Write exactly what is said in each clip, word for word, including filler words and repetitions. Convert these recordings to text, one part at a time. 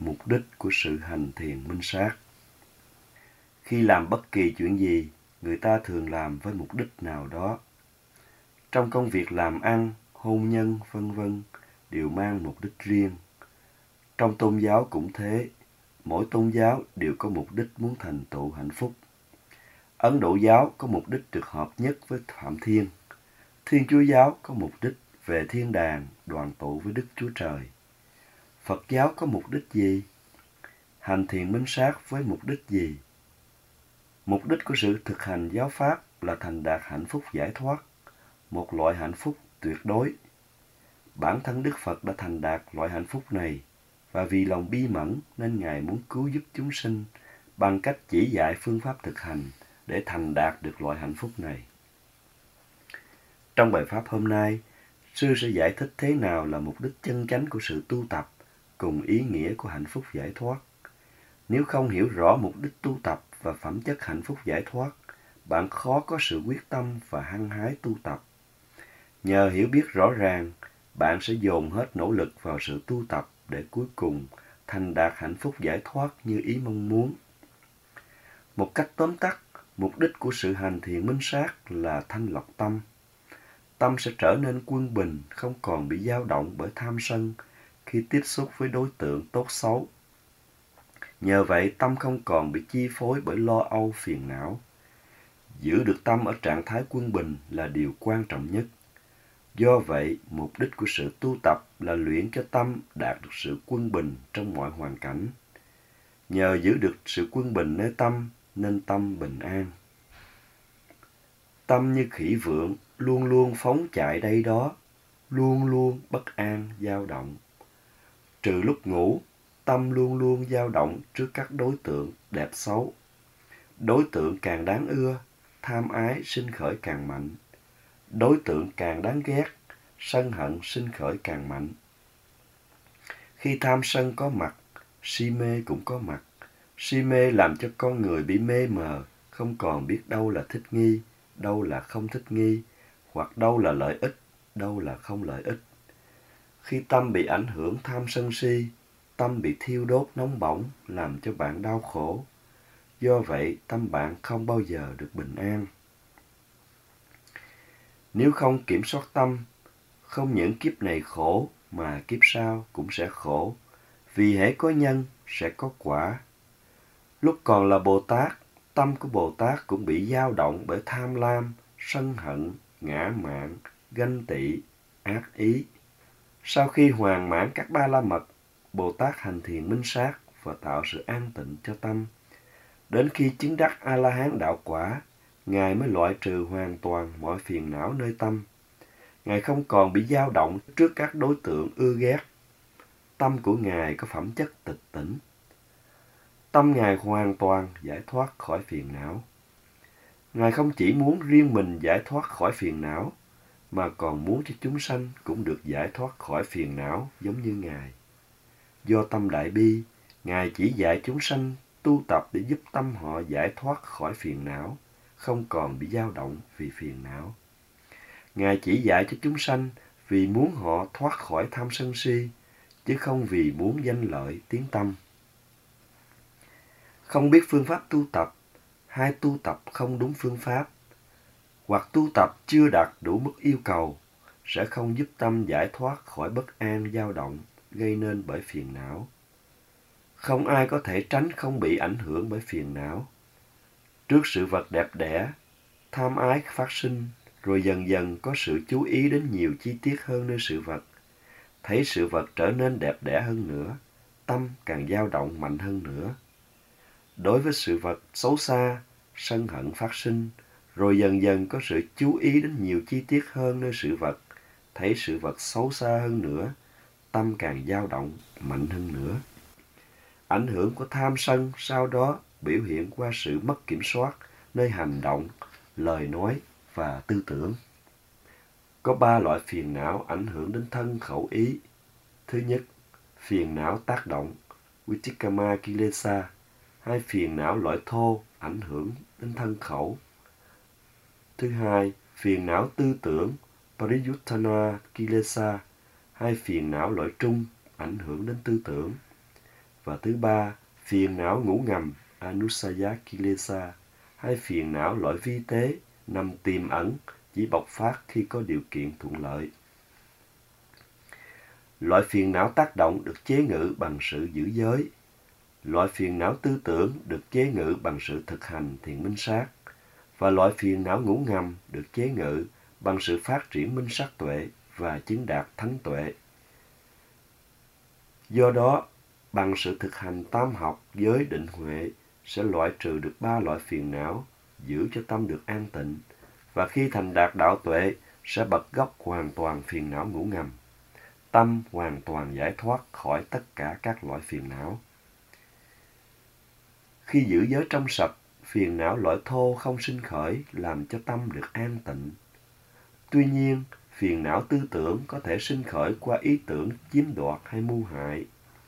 mục đích của sự hành thiền minh sát. Khi làm bất kỳ chuyện gì, người ta thường làm với mục đích nào đó. Trong công việc làm ăn, hôn nhân, vân vân đều mang mục đích riêng. Trong tôn giáo cũng thế, mỗi tôn giáo đều có mục đích muốn thành tựu hạnh phúc. Ấn Độ giáo có mục đích được hợp nhất với Phạm Thiên. Thiên Chúa giáo có mục đích về thiên đàng đoàn tụ với Đức Chúa Trời. Phật giáo có mục đích gì? Hành thiền minh sát với mục đích gì? Mục đích của sự thực hành giáo pháp là thành đạt hạnh phúc giải thoát, một loại hạnh phúc tuyệt đối. Bản thân Đức Phật đã thành đạt loại hạnh phúc này, và vì lòng bi mẫn nên Ngài muốn cứu giúp chúng sinh bằng cách chỉ dạy phương pháp thực hành để thành đạt được loại hạnh phúc này. Trong bài pháp hôm nay, sư sẽ giải thích thế nào là mục đích chân chánh của sự tu tập cùng ý nghĩa của hạnh phúc giải thoát. Nếu không hiểu rõ mục đích tu tập và phẩm chất hạnh phúc giải thoát, bạn khó có sự quyết tâm và hăng hái tu tập. Nhờ hiểu biết rõ ràng, bạn sẽ dồn hết nỗ lực vào sự tu tập để cuối cùng thành đạt hạnh phúc giải thoát như ý mong muốn. Một cách tóm tắt, mục đích của sự hành thiền minh sát là thanh lọc tâm. Tâm sẽ trở nên quân bình, không còn bị dao động bởi tham sân khi tiếp xúc với đối tượng tốt xấu. Nhờ vậy, tâm không còn bị chi phối bởi lo âu phiền não. Giữ được tâm ở trạng thái quân bình là điều quan trọng nhất. Do vậy, mục đích của sự tu tập là luyện cho tâm đạt được sự quân bình trong mọi hoàn cảnh. Nhờ giữ được sự quân bình nơi tâm, nên tâm bình an. Tâm như khỉ vượn, luôn luôn phóng chạy đây đó, luôn luôn bất an, dao động. Trừ lúc ngủ, tâm luôn luôn dao động trước các đối tượng đẹp xấu. Đối tượng càng đáng ưa, tham ái sinh khởi càng mạnh. Đối tượng càng đáng ghét, sân hận sinh khởi càng mạnh. Khi tham sân có mặt, si mê cũng có mặt. Si mê làm cho con người bị mê mờ, không còn biết đâu là thích nghi, đâu là không thích nghi, hoặc đâu là lợi ích, đâu là không lợi ích. Khi tâm bị ảnh hưởng tham sân si, tâm bị thiêu đốt nóng bỏng, làm cho bạn đau khổ. Do vậy, tâm bạn không bao giờ được bình an. Nếu không kiểm soát tâm, không những kiếp này khổ mà kiếp sau cũng sẽ khổ, vì hễ có nhân sẽ có quả. Lúc còn là Bồ Tát, tâm của Bồ Tát cũng bị dao động bởi tham lam, sân hận, ngã mạn, ganh tị, ác ý. Sau khi hoàn mãn các ba la mật, Bồ Tát hành thiền minh sát và tạo sự an tịnh cho tâm. Đến khi chứng đắc A-la-hán đạo quả, Ngài mới loại trừ hoàn toàn mọi phiền não nơi tâm. Ngài không còn bị dao động trước các đối tượng ưa ghét. Tâm của Ngài có phẩm chất tịch tỉnh. Tâm Ngài hoàn toàn giải thoát khỏi phiền não. Ngài không chỉ muốn riêng mình giải thoát khỏi phiền não, mà còn muốn cho chúng sanh cũng được giải thoát khỏi phiền não giống như Ngài. Do tâm đại bi, Ngài chỉ dạy chúng sanh tu tập để giúp tâm họ giải thoát khỏi phiền não, không còn bị dao động vì phiền não. Ngài chỉ dạy cho chúng sanh vì muốn họ thoát khỏi tham sân si, chứ không vì muốn danh lợi tiếng tăm. Không biết phương pháp tu tập, hay tu tập không đúng phương pháp, hoặc tu tập chưa đạt đủ mức yêu cầu, sẽ không giúp tâm giải thoát khỏi bất an dao động gây nên bởi phiền não. Không ai có thể tránh không bị ảnh hưởng bởi phiền não. Trước sự vật đẹp đẽ, tham ái phát sinh, rồi dần dần có sự chú ý đến nhiều chi tiết hơn nơi sự vật. Thấy sự vật trở nên đẹp đẽ hơn nữa, tâm càng dao động mạnh hơn nữa. Đối với sự vật xấu xa, sân hận phát sinh, rồi dần dần có sự chú ý đến nhiều chi tiết hơn nơi sự vật. Thấy sự vật xấu xa hơn nữa, tâm càng dao động mạnh hơn nữa. Ảnh hưởng của tham sân sau đó biểu hiện qua sự mất kiểm soát nơi hành động, lời nói và tư tưởng. Có ba loại phiền não ảnh hưởng đến thân khẩu ý. Thứ nhất, phiền não tác động, Vichikkama Kilesa. Hai, phiền não loại thô ảnh hưởng đến thân khẩu. Thứ hai, phiền não tư tưởng, Pariyuttana Kilesa. Hai, phiền não loại trung ảnh hưởng đến tư tưởng. Và thứ ba, phiền não ngủ ngầm, Anusaya Kilesa, hay phiền não loại vi tế, nằm tiềm ẩn, chỉ bộc phát khi có điều kiện thuận lợi. Loại phiền não tác động được chế ngự bằng sự giữ giới. Loại phiền não tư tưởng được chế ngự bằng sự thực hành thiền minh sát. Và loại phiền não ngủ ngầm được chế ngự bằng sự phát triển minh sát tuệ và chứng đạt thắng tuệ. Do đó, bằng sự thực hành tam học, giới, định, huệ sẽ loại trừ được ba loại phiền não, giữ cho tâm được an tịnh, và khi thành đạt đạo tuệ sẽ bật gốc hoàn toàn phiền não ngủ ngầm. Tâm hoàn toàn giải thoát khỏi tất cả các loại phiền não. Khi giữ giới trong sạch, phiền não loại thô không sinh khởi làm cho tâm được an tịnh. Tuy nhiên, phiền não tư tưởng có thể sinh khởi qua ý tưởng chiếm đoạt hay mưu hại.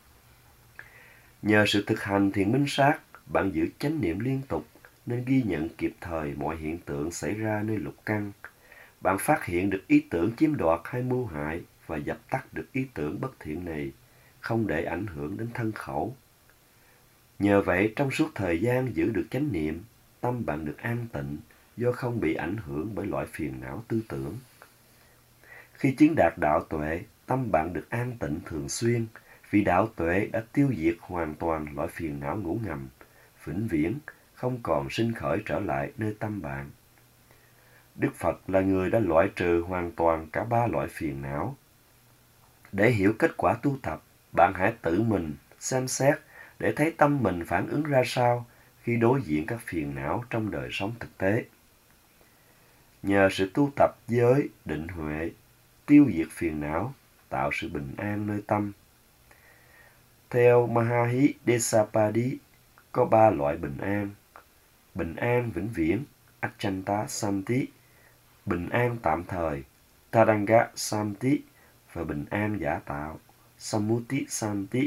Nhờ sự thực hành thiền minh sát, bạn giữ chánh niệm liên tục nên ghi nhận kịp thời mọi hiện tượng xảy ra nơi lục căn. Bạn phát hiện được ý tưởng chiếm đoạt hay mưu hại và dập tắt được ý tưởng bất thiện này, không để ảnh hưởng đến thân khẩu. Nhờ vậy, trong suốt thời gian giữ được chánh niệm, tâm bạn được an tịnh do không bị ảnh hưởng bởi loại phiền não tư tưởng. Khi chứng đạt đạo tuệ, tâm bạn được an tịnh thường xuyên, vì đạo tuệ đã tiêu diệt hoàn toàn loại phiền não ngủ ngầm, vĩnh viễn, không còn sinh khởi trở lại nơi tâm bạn. Đức Phật là người đã loại trừ hoàn toàn cả ba loại phiền não. Để hiểu kết quả tu tập, bạn hãy tự mình xem xét để thấy tâm mình phản ứng ra sao khi đối diện các phiền não trong đời sống thực tế. Nhờ sự tu tập giới, định, huệ, tiêu diệt phiền não, tạo sự bình an nơi tâm. Theo Mahahit Desapadi, có ba loại bình an. Bình an vĩnh viễn, Achanta Santi, bình an tạm thời, Tadanga Santi, và bình an giả tạo, Sammuti Santi.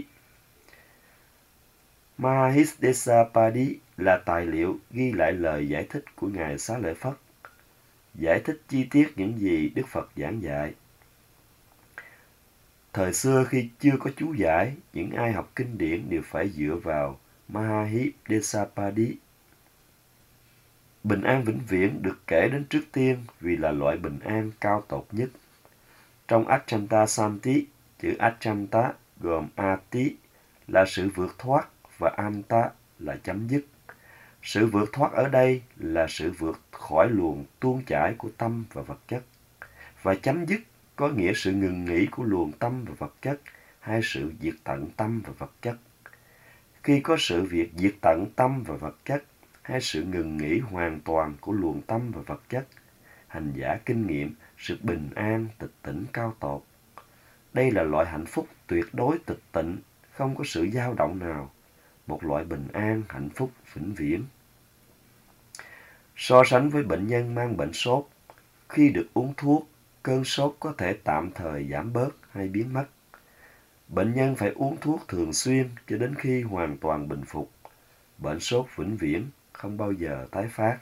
Mahahit Desapadi là tài liệu ghi lại lời giải thích của Ngài Xá Lợi Phất, giải thích chi tiết những gì Đức Phật giảng dạy. Thời xưa khi chưa có chú giải, những ai học kinh điển đều phải dựa vào Mahahit Desapadi. Bình an vĩnh viễn được kể đến trước tiên vì là loại bình an cao tột nhất. Trong Achanta Santi, chữ Achanta gồm Ati là sự vượt thoát và Anta là chấm dứt. Sự vượt thoát ở đây là sự vượt khỏi luồng tuôn chảy của tâm và vật chất. Và chấm dứt có nghĩa sự ngừng nghỉ của luồng tâm và vật chất, hay sự diệt tận tâm và vật chất. Khi có sự việc diệt tận tâm và vật chất, hay sự ngừng nghỉ hoàn toàn của luồng tâm và vật chất, hành giả kinh nghiệm sự bình an, tịch tỉnh cao tột. Đây là loại hạnh phúc tuyệt đối tịch tịnh, không có sự dao động nào, một loại bình an, hạnh phúc vĩnh viễn. So sánh với bệnh nhân mang bệnh sốt, khi được uống thuốc, cơn sốt có thể tạm thời giảm bớt hay biến mất. Bệnh nhân phải uống thuốc thường xuyên cho đến khi hoàn toàn bình phục. Bệnh sốt vĩnh viễn không bao giờ tái phát.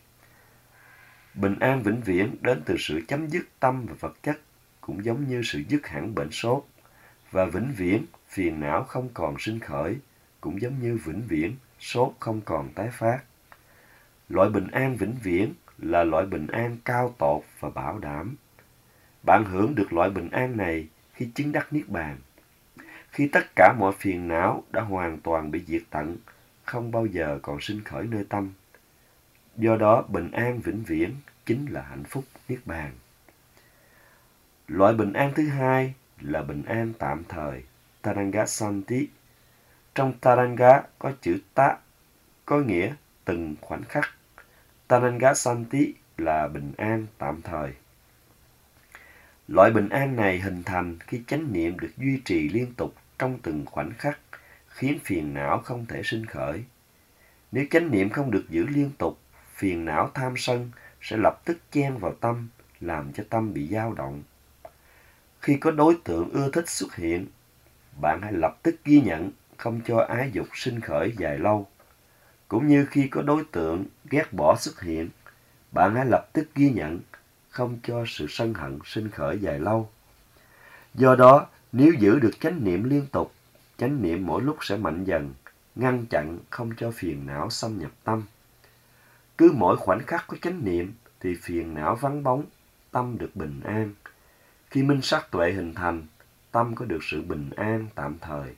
Bình an vĩnh viễn đến từ sự chấm dứt tâm và vật chất, cũng giống như sự dứt hẳn bệnh sốt. Và vĩnh viễn, phiền não không còn sinh khởi, cũng giống như vĩnh viễn, sốt không còn tái phát. Loại bình an vĩnh viễn là loại bình an cao tột và bảo đảm. Bạn hưởng được loại bình an này khi chứng đắc Niết Bàn, khi tất cả mọi phiền não đã hoàn toàn bị diệt tận, không bao giờ còn sinh khởi nơi tâm. Do đó, bình an vĩnh viễn chính là hạnh phúc Niết Bàn. Loại bình an thứ hai là bình an tạm thời, Taranga Santi. Trong Taranga có chữ ta, có nghĩa từng khoảnh khắc. Taranga Santi là bình an tạm thời. Loại bình an này hình thành khi chánh niệm được duy trì liên tục trong từng khoảnh khắc, khiến phiền não không thể sinh khởi. Nếu chánh niệm không được giữ liên tục, phiền não tham sân sẽ lập tức chen vào tâm, làm cho tâm bị dao động. Khi có đối tượng ưa thích xuất hiện, bạn hãy lập tức ghi nhận, không cho ái dục sinh khởi dài lâu. Cũng như khi có đối tượng ghét bỏ xuất hiện, bạn hãy lập tức ghi nhận, không cho sự sân hận sinh khởi dài lâu. Do đó, nếu giữ được chánh niệm liên tục, chánh niệm mỗi lúc sẽ mạnh dần, ngăn chặn không cho phiền não xâm nhập tâm. Cứ mỗi khoảnh khắc có chánh niệm thì phiền não vắng bóng, tâm được bình an. Khi minh sát tuệ hình thành, tâm có được sự bình an tạm thời.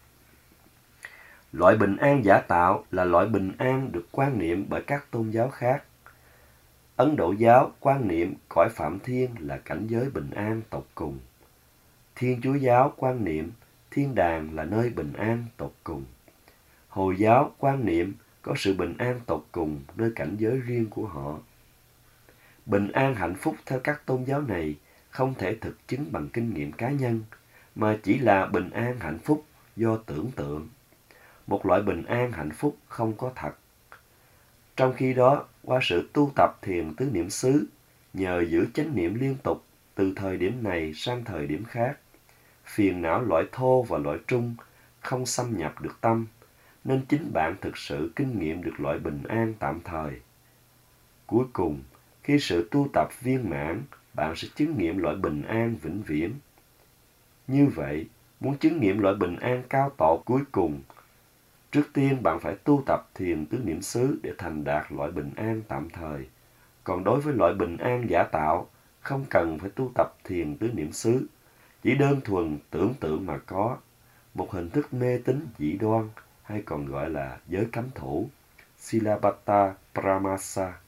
Loại bình an giả tạo là loại bình an được quan niệm bởi các tôn giáo khác. Ấn Độ giáo quan niệm cõi Phạm Thiên là cảnh giới bình an tột cùng. Thiên Chúa giáo quan niệm thiên đàng là nơi bình an tột cùng. Hồi giáo quan niệm có sự bình an tột cùng nơi cảnh giới riêng của họ. Bình an hạnh phúc theo các tôn giáo này không thể thực chứng bằng kinh nghiệm cá nhân, mà chỉ là bình an hạnh phúc do tưởng tượng. Một loại bình an hạnh phúc không có thật. Trong khi đó, qua sự tu tập thiền tứ niệm xứ, nhờ giữ chánh niệm liên tục từ thời điểm này sang thời điểm khác, phiền não loại thô và loại trung không xâm nhập được tâm, nên chính bạn thực sự kinh nghiệm được loại bình an tạm thời. Cuối cùng, khi sự tu tập viên mãn, bạn sẽ chứng nghiệm loại bình an vĩnh viễn. Như vậy, muốn chứng nghiệm loại bình an cao tột cuối cùng, trước tiên bạn phải tu tập thiền tứ niệm xứ để thành đạt loại bình an tạm thời. Còn đối với loại bình an giả tạo, không cần phải tu tập thiền tứ niệm xứ, chỉ đơn thuần tưởng tượng mà có, một hình thức mê tín dị đoan hay còn gọi là giới cấm thủ, Silabbata Paramasa.